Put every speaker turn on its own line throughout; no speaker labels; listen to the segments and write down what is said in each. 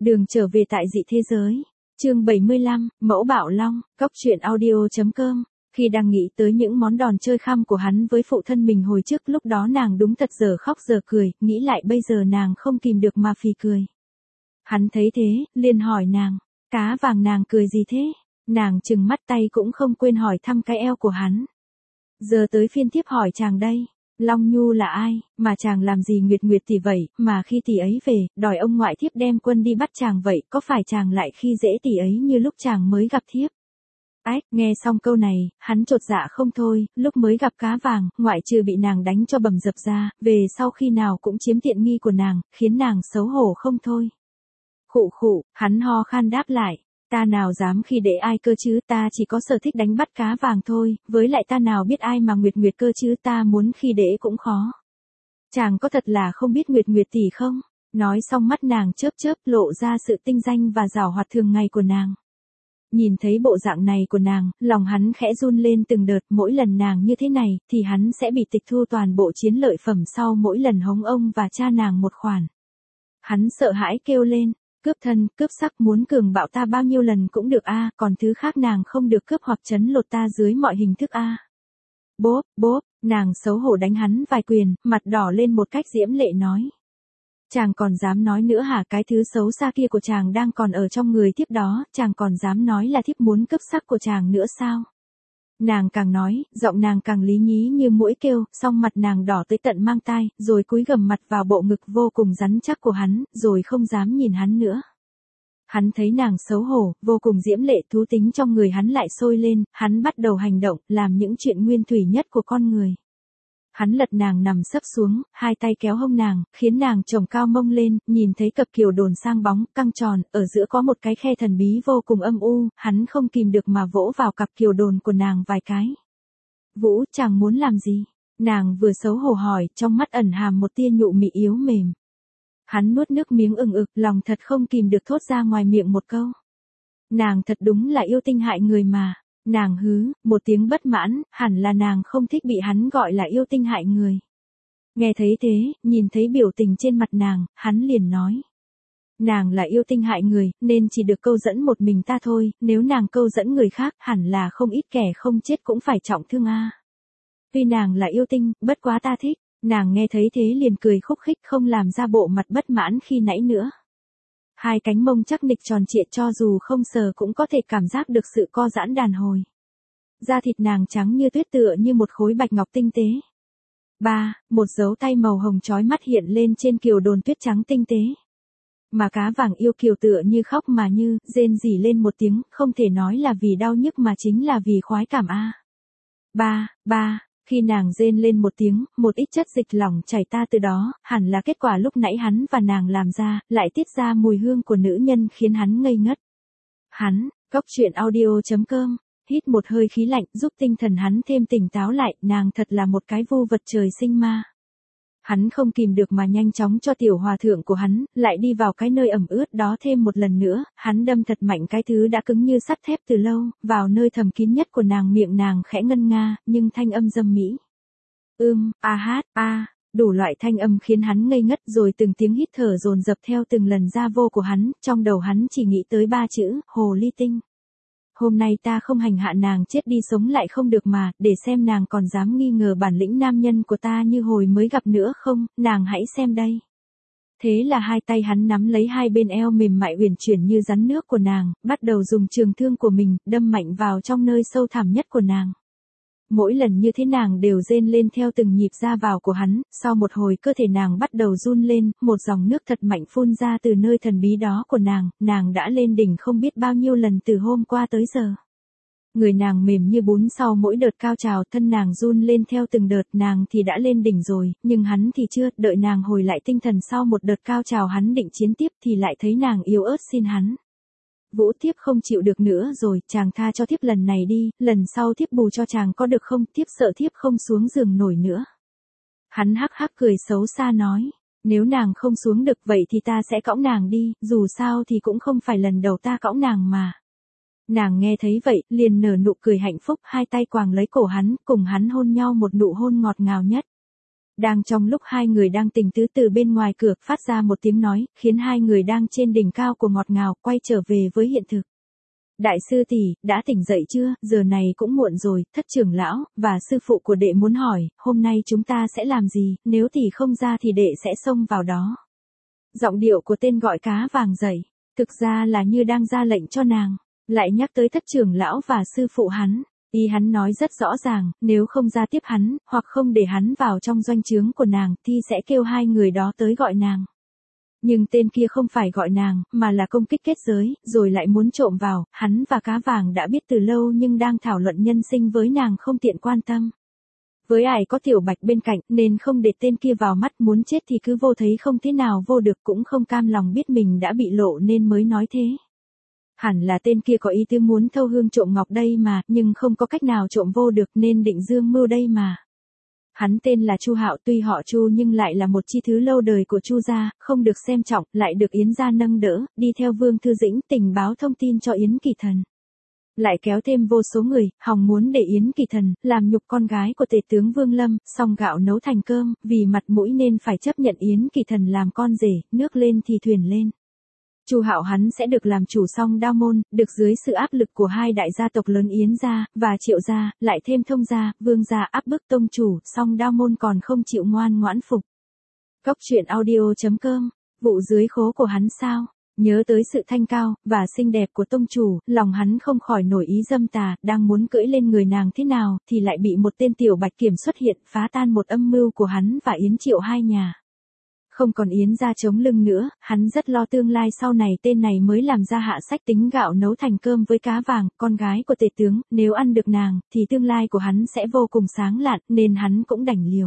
Đường trở về tại dị thế giới. Chương 75, Mẫu Bạo Long, Cóc truyện audio.com. Khi đang nghĩ tới những món đòn chơi khăm của hắn với phụ thân mình hồi trước, lúc đó nàng đúng thật giờ khóc giờ cười, nghĩ lại bây giờ nàng không kìm được mà phì cười. Hắn thấy thế, liền hỏi nàng, cá vàng nàng cười gì thế? Nàng trừng mắt tay cũng không quên hỏi thăm cái eo của hắn. Giờ tới phiên thiếp hỏi chàng đây. Long Nhu là ai, mà chàng làm gì Nguyệt Nguyệt tỷ vậy, mà khi tỷ ấy về, đòi ông ngoại thiếp đem quân đi bắt chàng vậy, có phải chàng lại khi dễ tỷ ấy như lúc chàng mới gặp thiếp? Ách, nghe xong câu này, hắn chột dạ không thôi, lúc mới gặp cá vàng, ngoại trừ bị nàng đánh cho bầm dập ra, về sau khi nào cũng chiếm tiện nghi của nàng, khiến nàng xấu hổ không thôi. Khụ khụ, hắn ho khan đáp lại. Ta nào dám khi để ai cơ chứ, ta chỉ có sở thích đánh bắt cá vàng thôi, với lại ta nào biết ai mà Nguyệt Nguyệt cơ chứ, ta muốn khi để cũng khó. Chàng có thật là không biết Nguyệt Nguyệt tỷ không? Nói xong mắt nàng chớp chớp lộ ra sự tinh danh và giảo hoạt thường ngày của nàng. Nhìn thấy bộ dạng này của nàng, lòng hắn khẽ run lên từng đợt, mỗi lần nàng như thế này, thì hắn sẽ bị tịch thu toàn bộ chiến lợi phẩm sau mỗi lần hống ông và cha nàng một khoản. Hắn sợ hãi kêu lên. Cướp thân, cướp sắc, muốn cường bạo ta bao nhiêu lần cũng được a, còn thứ khác nàng không được cướp hoặc trấn lột ta dưới mọi hình thức a. Bốp, bốp, nàng xấu hổ đánh hắn vài quyền, mặt đỏ lên một cách diễm lệ nói. Chàng còn dám nói nữa hả, cái thứ xấu xa kia của chàng đang còn ở trong người thiếp đó, chàng còn dám nói là thiếp muốn cướp sắc của chàng nữa sao? Nàng càng nói, giọng nàng càng lý nhí như muỗi kêu, song mặt nàng đỏ tới tận mang tai, rồi cúi gằm mặt vào bộ ngực vô cùng rắn chắc của hắn, rồi không dám nhìn hắn nữa. Hắn thấy nàng xấu hổ, vô cùng diễm lệ, thú tính trong người hắn lại sôi lên, hắn bắt đầu hành động, làm những chuyện nguyên thủy nhất của con người. Hắn lật nàng nằm sấp xuống, hai tay kéo hông nàng, khiến nàng chồng cao mông lên, nhìn thấy cặp kiều đồn sang bóng, căng tròn, ở giữa có một cái khe thần bí vô cùng âm u, hắn không kìm được mà vỗ vào cặp kiều đồn của nàng vài cái. Vũ, chàng muốn làm gì? Nàng vừa xấu hổ hỏi, trong mắt ẩn hàm một tia nhụ mị yếu mềm. Hắn nuốt nước miếng ừng ực, lòng thật không kìm được thốt ra ngoài miệng một câu. Nàng thật đúng là yêu tinh hại người mà. Nàng hứ, một tiếng bất mãn, hẳn là nàng không thích bị hắn gọi là yêu tinh hại người. Nghe thấy thế, nhìn thấy biểu tình trên mặt nàng, hắn liền nói. Nàng là yêu tinh hại người, nên chỉ được câu dẫn một mình ta thôi, nếu nàng câu dẫn người khác, hẳn là không ít kẻ không chết cũng phải trọng thương a. Tuy nàng là yêu tinh, bất quá ta thích, nàng nghe thấy thế liền cười khúc khích không làm ra bộ mặt bất mãn khi nãy nữa. Hai cánh mông chắc nịch tròn trịa cho dù không sờ cũng có thể cảm giác được sự co giãn đàn hồi. Da thịt nàng trắng như tuyết tựa như một khối bạch ngọc tinh tế. Một dấu tay màu hồng chói mắt hiện lên trên kiều đồn tuyết trắng tinh tế. Mà cá vàng yêu kiều tựa như khóc mà như, rên rỉ lên một tiếng, không thể nói là vì đau nhức mà chính là vì khoái cảm a. Khi nàng rên lên một tiếng, một ít chất dịch lỏng chảy ta từ đó, hẳn là kết quả lúc nãy hắn và nàng làm ra, lại tiết ra mùi hương của nữ nhân khiến hắn ngây ngất. Hắn, Cóc truyện audio.com, hít một hơi khí lạnh, giúp tinh thần hắn thêm tỉnh táo lại, nàng thật là một cái vu vật trời sinh ma. Hắn không kìm được mà nhanh chóng cho tiểu hòa thượng của hắn, lại đi vào cái nơi ẩm ướt đó thêm một lần nữa, hắn đâm thật mạnh cái thứ đã cứng như sắt thép từ lâu, vào nơi thầm kín nhất của nàng, miệng nàng khẽ ngân nga, nhưng thanh âm dâm mỹ. Đủ loại thanh âm khiến hắn ngây ngất, rồi từng tiếng hít thở dồn dập theo từng lần ra vô của hắn, trong đầu hắn chỉ nghĩ tới ba chữ, hồ ly tinh. Hôm nay ta không hành hạ nàng chết đi sống lại không được mà, để xem nàng còn dám nghi ngờ bản lĩnh nam nhân của ta như hồi mới gặp nữa không, nàng hãy xem đây. Thế là hai tay hắn nắm lấy hai bên eo mềm mại uyển chuyển như rắn nước của nàng, bắt đầu dùng trường thương của mình, đâm mạnh vào trong nơi sâu thẳm nhất của nàng. Mỗi lần như thế nàng đều rên lên theo từng nhịp ra vào của hắn, sau một hồi cơ thể nàng bắt đầu run lên, một dòng nước thật mạnh phun ra từ nơi thần bí đó của nàng đã lên đỉnh không biết bao nhiêu lần từ hôm qua tới giờ. Người nàng mềm như bún sau mỗi đợt cao trào, thân nàng run lên theo từng đợt, nàng thì đã lên đỉnh rồi, nhưng hắn thì chưa, đợi nàng hồi lại tinh thần sau một đợt cao trào hắn định chiến tiếp thì lại thấy nàng yếu ớt xin hắn. Vũ, thiếp không chịu được nữa rồi, chàng tha cho thiếp lần này đi, lần sau thiếp bù cho chàng có được không, thiếp sợ thiếp không xuống giường nổi nữa. Hắn hắc hắc cười xấu xa nói, nếu nàng không xuống được vậy thì ta sẽ cõng nàng đi, dù sao thì cũng không phải lần đầu ta cõng nàng mà. Nàng nghe thấy vậy, liền nở nụ cười hạnh phúc, hai tay quàng lấy cổ hắn, cùng hắn hôn nhau một nụ hôn ngọt ngào nhất. Đang trong lúc hai người đang tình tứ từ bên ngoài cửa phát ra một tiếng nói, khiến hai người đang trên đỉnh cao của ngọt ngào quay trở về với hiện thực. Đại sư tỷ, đã tỉnh dậy chưa, giờ này cũng muộn rồi, thất trưởng lão, và sư phụ của đệ muốn hỏi, hôm nay chúng ta sẽ làm gì, nếu tỷ không ra thì đệ sẽ xông vào đó. Giọng điệu của tên gọi cá vàng dậy, thực ra là như đang ra lệnh cho nàng, lại nhắc tới thất trưởng lão và sư phụ hắn. Ý hắn nói rất rõ ràng, nếu không ra tiếp hắn, hoặc không để hắn vào trong doanh trướng của nàng, thì sẽ kêu hai người đó tới gọi nàng. Nhưng tên kia không phải gọi nàng, mà là công kích kết giới, rồi lại muốn trộm vào, hắn và cá vàng đã biết từ lâu nhưng đang thảo luận nhân sinh với nàng không tiện quan tâm. Với ai có tiểu bạch bên cạnh, nên không để tên kia vào mắt, muốn chết thì cứ vô thấy không thế nào vô được, cũng không cam lòng biết mình đã bị lộ nên mới nói thế. Hẳn là tên kia có ý tứ muốn thâu hương trộm ngọc đây mà, nhưng không có cách nào trộm vô được nên định dương mưu đây mà. Hắn tên là Chu Hạo, tuy họ Chu nhưng lại là một chi thứ lâu đời của Chu gia, không được xem trọng, lại được Yến gia nâng đỡ, đi theo Vương Thư Dĩnh tình báo thông tin cho Yến Kỳ Thần. Lại kéo thêm vô số người, hòng muốn để Yến Kỳ Thần làm nhục con gái của tể tướng Vương Lâm, xong gạo nấu thành cơm, vì mặt mũi nên phải chấp nhận Yến Kỳ Thần làm con rể, nước lên thì thuyền lên. Chu Hạo hắn sẽ được làm chủ Song Đao môn, được dưới sự áp lực của hai đại gia tộc lớn Yến gia và Triệu gia, lại thêm Thông gia, Vương gia áp bức tông chủ, Song Đao môn còn không chịu ngoan ngoãn phục. Cốc truyện audio.com, vụ dưới khố của hắn sao? Nhớ tới sự thanh cao và xinh đẹp của tông chủ, lòng hắn không khỏi nổi ý dâm tà, đang muốn cưỡi lên người nàng thế nào thì lại bị một tên tiểu bạch kiểm xuất hiện, phá tan một âm mưu của hắn và Yến Triệu hai nhà. Không còn Yến gia chống lưng nữa, hắn rất lo tương lai sau này tên này mới làm ra hạ sách tính gạo nấu thành cơm với cá vàng, con gái của tể tướng, nếu ăn được nàng, thì tương lai của hắn sẽ vô cùng sáng lạn, nên hắn cũng đành liều.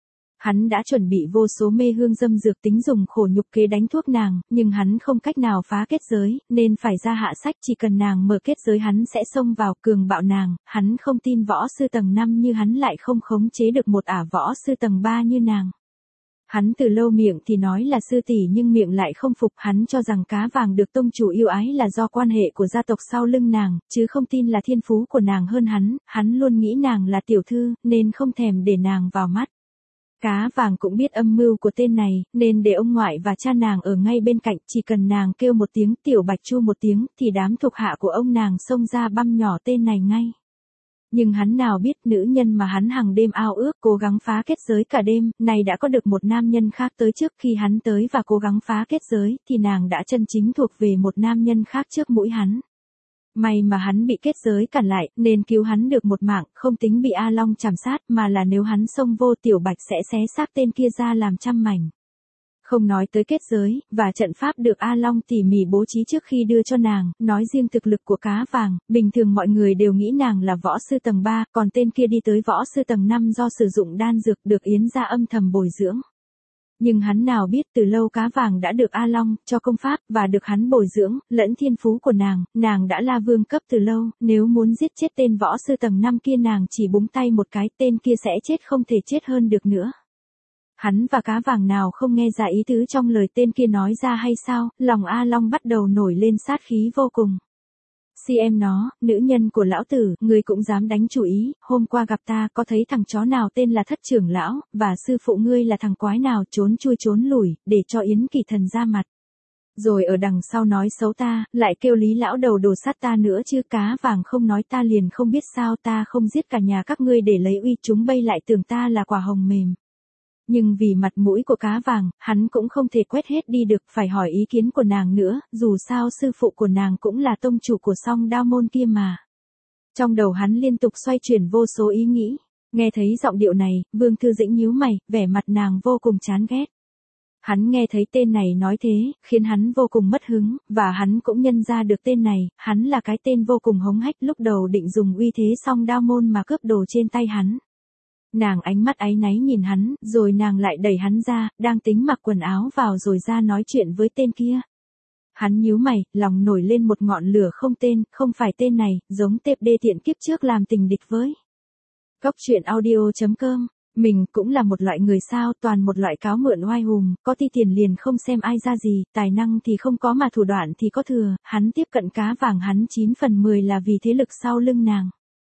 Hắn đã chuẩn bị vô số mê hương dâm dược tính dùng khổ nhục kế đánh thuốc nàng, nhưng hắn không cách nào phá kết giới, nên phải ra hạ sách chỉ cần nàng mở kết giới hắn sẽ xông vào cường bạo nàng, hắn không tin võ sư tầng 5 như hắn lại không khống chế được một ả võ sư tầng 3 như nàng. Hắn từ lâu miệng thì nói là sư tỷ nhưng miệng lại không phục, hắn cho rằng cá vàng được tông chủ yêu ái là do quan hệ của gia tộc sau lưng nàng, chứ không tin là thiên phú của nàng hơn hắn luôn nghĩ nàng là tiểu thư, nên không thèm để nàng vào mắt. Cá vàng cũng biết âm mưu của tên này, nên để ông ngoại và cha nàng ở ngay bên cạnh, chỉ cần nàng kêu một tiếng tiểu bạch chu một tiếng, thì đám thuộc hạ của ông nàng xông ra băm nhỏ tên này ngay. Nhưng hắn nào biết nữ nhân mà hắn hàng đêm ao ước cố gắng phá kết giới cả đêm, này đã có được một nam nhân khác tới trước khi hắn tới và cố gắng phá kết giới, thì nàng đã chân chính thuộc về một nam nhân khác trước mũi hắn. May mà hắn bị kết giới cản lại, nên cứu hắn được một mạng, không tính bị A Long chảm sát, mà là nếu hắn xông vô tiểu bạch sẽ xé xác tên kia ra làm trăm mảnh. Không nói tới kết giới, và trận pháp được A Long tỉ mỉ bố trí trước khi đưa cho nàng, nói riêng thực lực của cá vàng, bình thường mọi người đều nghĩ nàng là võ sư tầng 3, còn tên kia đi tới võ sư tầng 5 do sử dụng đan dược được Yến gia âm thầm bồi dưỡng. Nhưng hắn nào biết từ lâu cá vàng đã được A Long cho công pháp và được hắn bồi dưỡng, lẫn thiên phú của nàng đã là vương cấp từ lâu, nếu muốn giết chết tên võ sư tầng 5 kia nàng chỉ búng tay một cái tên kia sẽ chết không thể chết hơn được nữa. Hắn và cá vàng nào không nghe ra ý tứ trong lời tên kia nói ra hay sao, lòng A Long bắt đầu nổi lên sát khí vô cùng. Em nó, nữ nhân của lão tử, ngươi cũng dám đánh chủ ý, hôm qua gặp ta có thấy thằng chó nào tên là thất trưởng lão, và sư phụ ngươi là thằng quái nào trốn chui trốn lủi, để cho Yến Kỳ Thần ra mặt. Rồi ở đằng sau nói xấu ta, lại kêu Lý lão đầu đồ sát ta nữa chứ, cá vàng không nói ta liền không biết sao ta không giết cả nhà các ngươi để lấy uy, chúng bây lại tưởng ta là quả hồng mềm. Nhưng vì mặt mũi của cá vàng, hắn cũng không thể quét hết đi được, phải hỏi ý kiến của nàng nữa, dù sao sư phụ của nàng cũng là tông chủ của Song Đao môn kia mà. Trong đầu hắn liên tục xoay chuyển vô số ý nghĩ, nghe thấy giọng điệu này, Vương Thư Dĩnh nhíu mày, vẻ mặt nàng vô cùng chán ghét. Hắn nghe thấy tên này nói thế, khiến hắn vô cùng mất hứng, và hắn cũng nhận ra được tên này, hắn là cái tên vô cùng hống hách lúc đầu định dùng uy thế Song Đao môn mà cướp đồ trên tay hắn. Nàng ánh mắt áy náy nhìn hắn, rồi nàng lại đẩy hắn ra, đang tính mặc quần áo vào rồi ra nói chuyện với tên kia. Hắn nhíu mày, lòng nổi lên một ngọn lửa không tên, không phải tên này, giống tệp đê tiện kiếp trước làm tình địch với. Cốc truyện audio.com, mình cũng là một loại người sao, toàn một loại cáo mượn oai hùng, có ti tiền liền không xem ai ra gì, tài năng thì không có mà thủ đoạn thì có thừa, hắn tiếp cận cá vàng hắn 9 phần 10 là vì thế lực sau lưng nàng.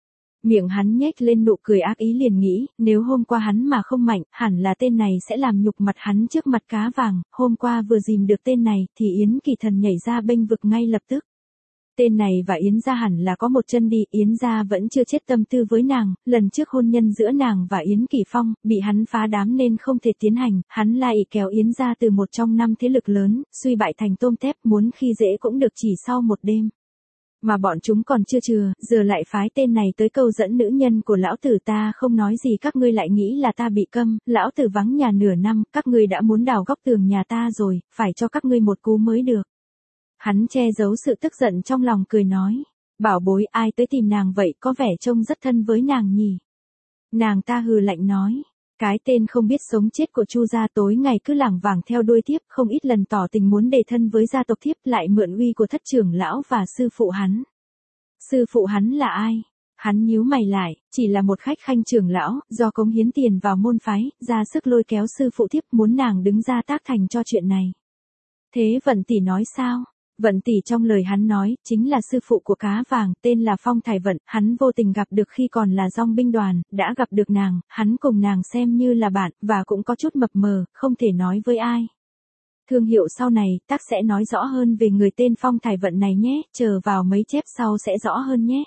Miệng hắn nhếch lên nụ cười ác ý liền nghĩ, nếu hôm qua hắn mà không mạnh, hẳn là tên này sẽ làm nhục mặt hắn trước mặt cá vàng, hôm qua vừa dìm được tên này, thì Yến Kỳ Thần nhảy ra bênh vực ngay lập tức. Tên này và Yến gia hẳn là có một chân đi, Yến gia vẫn chưa chết tâm tư với nàng, lần trước hôn nhân giữa nàng và Yến Kỳ Phong, bị hắn phá đám nên không thể tiến hành, hắn lại kéo Yến gia từ một trong 5 thế lực lớn, suy bại thành tôm tép, muốn khi dễ cũng được chỉ sau một đêm. Mà bọn chúng còn chưa chừa, giờ lại phái tên này tới câu dẫn nữ nhân của lão tử, ta không nói gì các ngươi lại nghĩ là ta bị câm, lão tử vắng nhà nửa năm, các ngươi đã muốn đào góc tường nhà ta rồi, phải cho các ngươi một cú mới được. Hắn che giấu sự tức giận trong lòng cười nói, bảo bối ai tới tìm nàng vậy, có vẻ trông rất thân với nàng nhỉ. Nàng ta hừ lạnh nói, cái tên không biết sống chết của Chu gia tối ngày cứ lảng vảng theo đuôi thiếp, không ít lần tỏ tình muốn đề thân với gia tộc thiếp, lại mượn uy của thất trưởng lão và sư phụ hắn. Sư phụ hắn là ai? Hắn nhíu mày lại, chỉ là một khách khanh trưởng lão, do cống hiến tiền vào môn phái, ra sức lôi kéo sư phụ thiếp, muốn nàng đứng ra tác thành cho chuyện này. Thế Vận tỷ nói sao? Vận tỷ trong lời hắn nói, chính là sư phụ của cá vàng, tên là Phong Thải Vận, hắn vô tình gặp được khi còn là dong binh đoàn, đã gặp được nàng, hắn cùng nàng xem như là bạn, và cũng có chút mập mờ, không thể nói với ai. Thương hiệu sau này, tác sẽ nói rõ hơn về người tên Phong Thải Vận này nhé, chờ vào mấy chép sau sẽ rõ hơn nhé.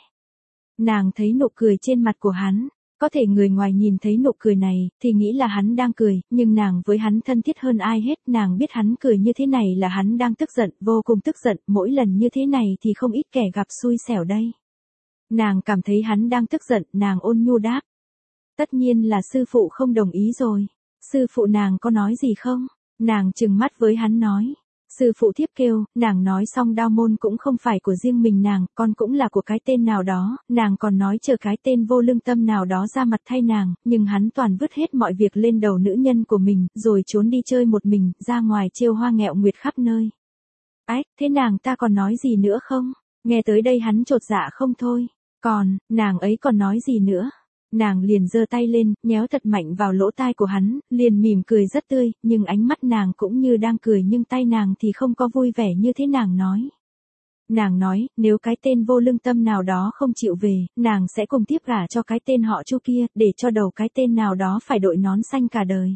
Nàng thấy nụ cười trên mặt của hắn. Có thể người ngoài nhìn thấy nụ cười này, thì nghĩ là hắn đang cười, nhưng nàng với hắn thân thiết hơn ai hết, nàng biết hắn cười như thế này là hắn đang tức giận, vô cùng tức giận, mỗi lần như thế này thì không ít kẻ gặp xui xẻo đây. Nàng cảm thấy hắn đang tức giận, nàng ôn nhu đáp. Tất nhiên là sư phụ không đồng ý rồi. Sư phụ nàng có nói gì không? Nàng trừng mắt với hắn nói. Sư phụ thiếp kêu, nàng nói xong đao môn cũng không phải của riêng mình nàng, con cũng là của cái tên nào đó, nàng còn nói chờ cái tên vô lương tâm nào đó ra mặt thay nàng, nhưng hắn toàn vứt hết mọi việc lên đầu nữ nhân của mình, rồi trốn đi chơi một mình, ra ngoài trêu hoa nghẹo nguyệt khắp nơi. Ái, thế nàng ta còn nói gì nữa không? Nghe tới đây hắn chột dạ không thôi. Còn, nàng ấy còn nói gì nữa? Nàng liền giơ tay lên, nhéo thật mạnh vào lỗ tai của hắn, liền mỉm cười rất tươi, nhưng ánh mắt nàng cũng như đang cười nhưng tay nàng thì không có vui vẻ như thế nàng nói. Nàng nói, nếu cái tên vô lương tâm nào đó không chịu về, nàng sẽ cùng tiếp gả cho cái tên họ Chu kia, để cho đầu cái tên nào đó phải đội nón xanh cả đời.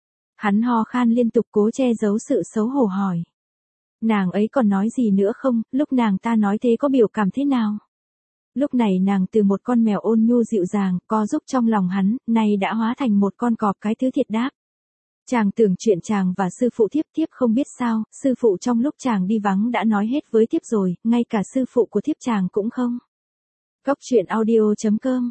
Hắn ho khan liên tục cố che giấu sự xấu hổ hỏi. Nàng ấy còn nói gì nữa không, lúc nàng ta nói thế có biểu cảm thế nào? Lúc này nàng từ một con mèo ôn nhu dịu dàng, co giúp trong lòng hắn, nay đã hóa thành một con cọp cái thứ thiệt đáp. Chàng tưởng chuyện chàng và sư phụ thiếp, thiếp không biết sao, sư phụ trong lúc chàng đi vắng đã nói hết với thiếp rồi, ngay cả sư phụ của thiếp chàng cũng không. Góc truyện audio.com,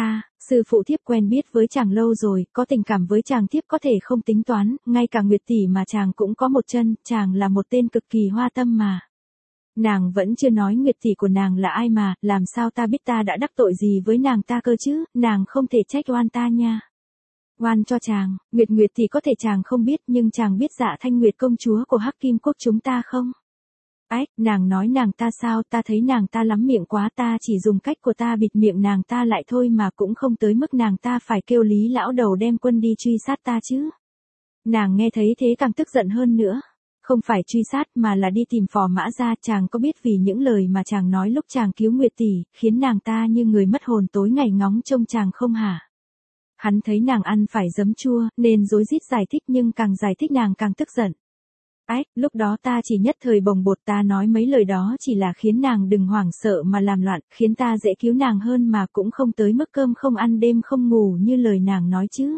sư phụ thiếp quen biết với chàng lâu rồi, có tình cảm với chàng, thiếp có thể không tính toán, ngay cả Nguyệt tỷ mà chàng cũng có một chân, chàng là một tên cực kỳ hoa tâm mà. Nàng vẫn chưa nói Nguyệt tỷ của nàng là ai mà, làm sao ta biết ta đã đắc tội gì với nàng ta cơ chứ, nàng không thể trách oan ta nha. Oan cho chàng, Nguyệt tỷ có thể chàng không biết, nhưng chàng biết Dạ Thanh Nguyệt công chúa của Hắc Kim Quốc chúng ta không? Ái, nàng nói nàng ta sao, ta thấy nàng ta lắm miệng quá, ta chỉ dùng cách của ta bịt miệng nàng ta lại thôi mà cũng không tới mức nàng ta phải kêu Lý lão đầu đem quân đi truy sát ta chứ. Nàng nghe thấy thế càng tức giận hơn nữa. Không phải truy sát mà là đi tìm Phò Mã Gia, chàng có biết vì những lời mà chàng nói lúc chàng cứu Nguyệt tỷ, khiến nàng ta như người mất hồn tối ngày ngóng trông chàng không hả? Hắn thấy nàng ăn phải giấm chua, nên rối rít giải thích, nhưng càng giải thích nàng càng tức giận. Ái, lúc đó ta chỉ nhất thời bồng bột, ta nói mấy lời đó chỉ là khiến nàng đừng hoảng sợ mà làm loạn, khiến ta dễ cứu nàng hơn mà cũng không tới mức cơm không ăn đêm không ngủ như lời nàng nói chứ.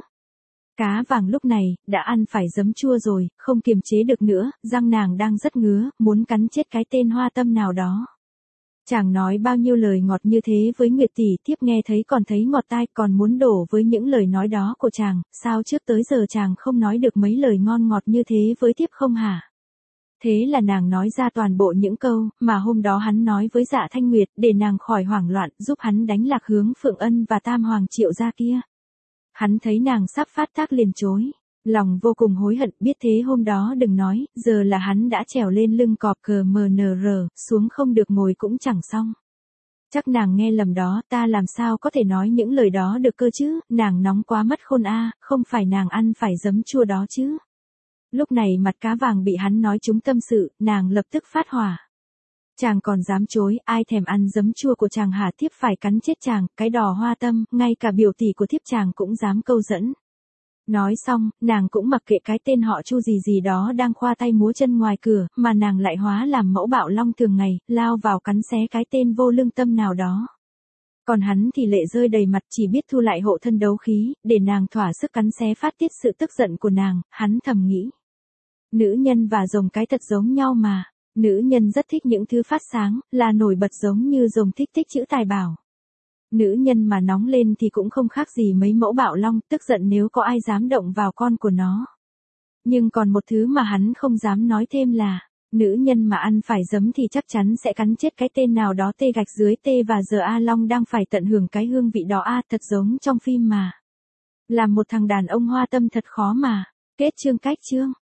Cá vàng lúc này, đã ăn phải giấm chua rồi, không kiềm chế được nữa, răng nàng đang rất ngứa, muốn cắn chết cái tên hoa tâm nào đó. Chàng nói bao nhiêu lời ngọt như thế với Nguyệt tỷ, thiếp nghe thấy còn thấy ngọt tai, còn muốn đổ với những lời nói đó của chàng, sao trước tới giờ chàng không nói được mấy lời ngon ngọt như thế với thiếp không hả? Thế là nàng nói ra toàn bộ những câu mà hôm đó hắn nói với Dạ Thanh Nguyệt, để nàng khỏi hoảng loạn, giúp hắn đánh lạc hướng Phượng Ân và Tam Hoàng Triệu gia kia. Hắn thấy nàng sắp phát tác liền chối. Lòng vô cùng hối hận, biết thế hôm đó đừng nói, giờ là hắn đã trèo lên lưng cọp CMNR, xuống không được ngồi cũng chẳng xong. Chắc nàng nghe lầm đó, ta làm sao có thể nói những lời đó được cơ chứ, nàng nóng quá mất khôn không phải nàng ăn phải giấm chua đó chứ. Lúc này mặt cá vàng bị hắn nói trúng tâm sự, nàng lập tức phát hỏa. Chàng còn dám chối, ai thèm ăn giấm chua của chàng hả, thiếp phải cắn chết chàng, cái đò hoa tâm, ngay cả biểu tỷ của thiếp chàng cũng dám câu dẫn. Nói xong, nàng cũng mặc kệ cái tên họ Chu gì gì đó đang khoa tay múa chân ngoài cửa, mà nàng lại hóa làm mẫu bạo long thường ngày, lao vào cắn xé cái tên vô lương tâm nào đó. Còn hắn thì lệ rơi đầy mặt, chỉ biết thu lại hộ thân đấu khí, để nàng thỏa sức cắn xé phát tiết sự tức giận của nàng, hắn thầm nghĩ. Nữ nhân và rồng cái thật giống nhau mà. Nữ nhân rất thích những thứ phát sáng, là nổi bật giống như rồng thích tích trữ tài bảo. Nữ nhân mà nóng lên thì cũng không khác gì mấy mẫu bạo long, tức giận nếu có ai dám động vào con của nó. Nhưng còn một thứ mà hắn không dám nói thêm là, nữ nhân mà ăn phải giấm thì chắc chắn sẽ cắn chết cái tên nào đó T gạch dưới T và giờ A Long đang phải tận hưởng cái hương vị đó a, thật giống trong phim mà. Làm một thằng đàn ông hoa tâm thật khó mà. Kết chương cách chương.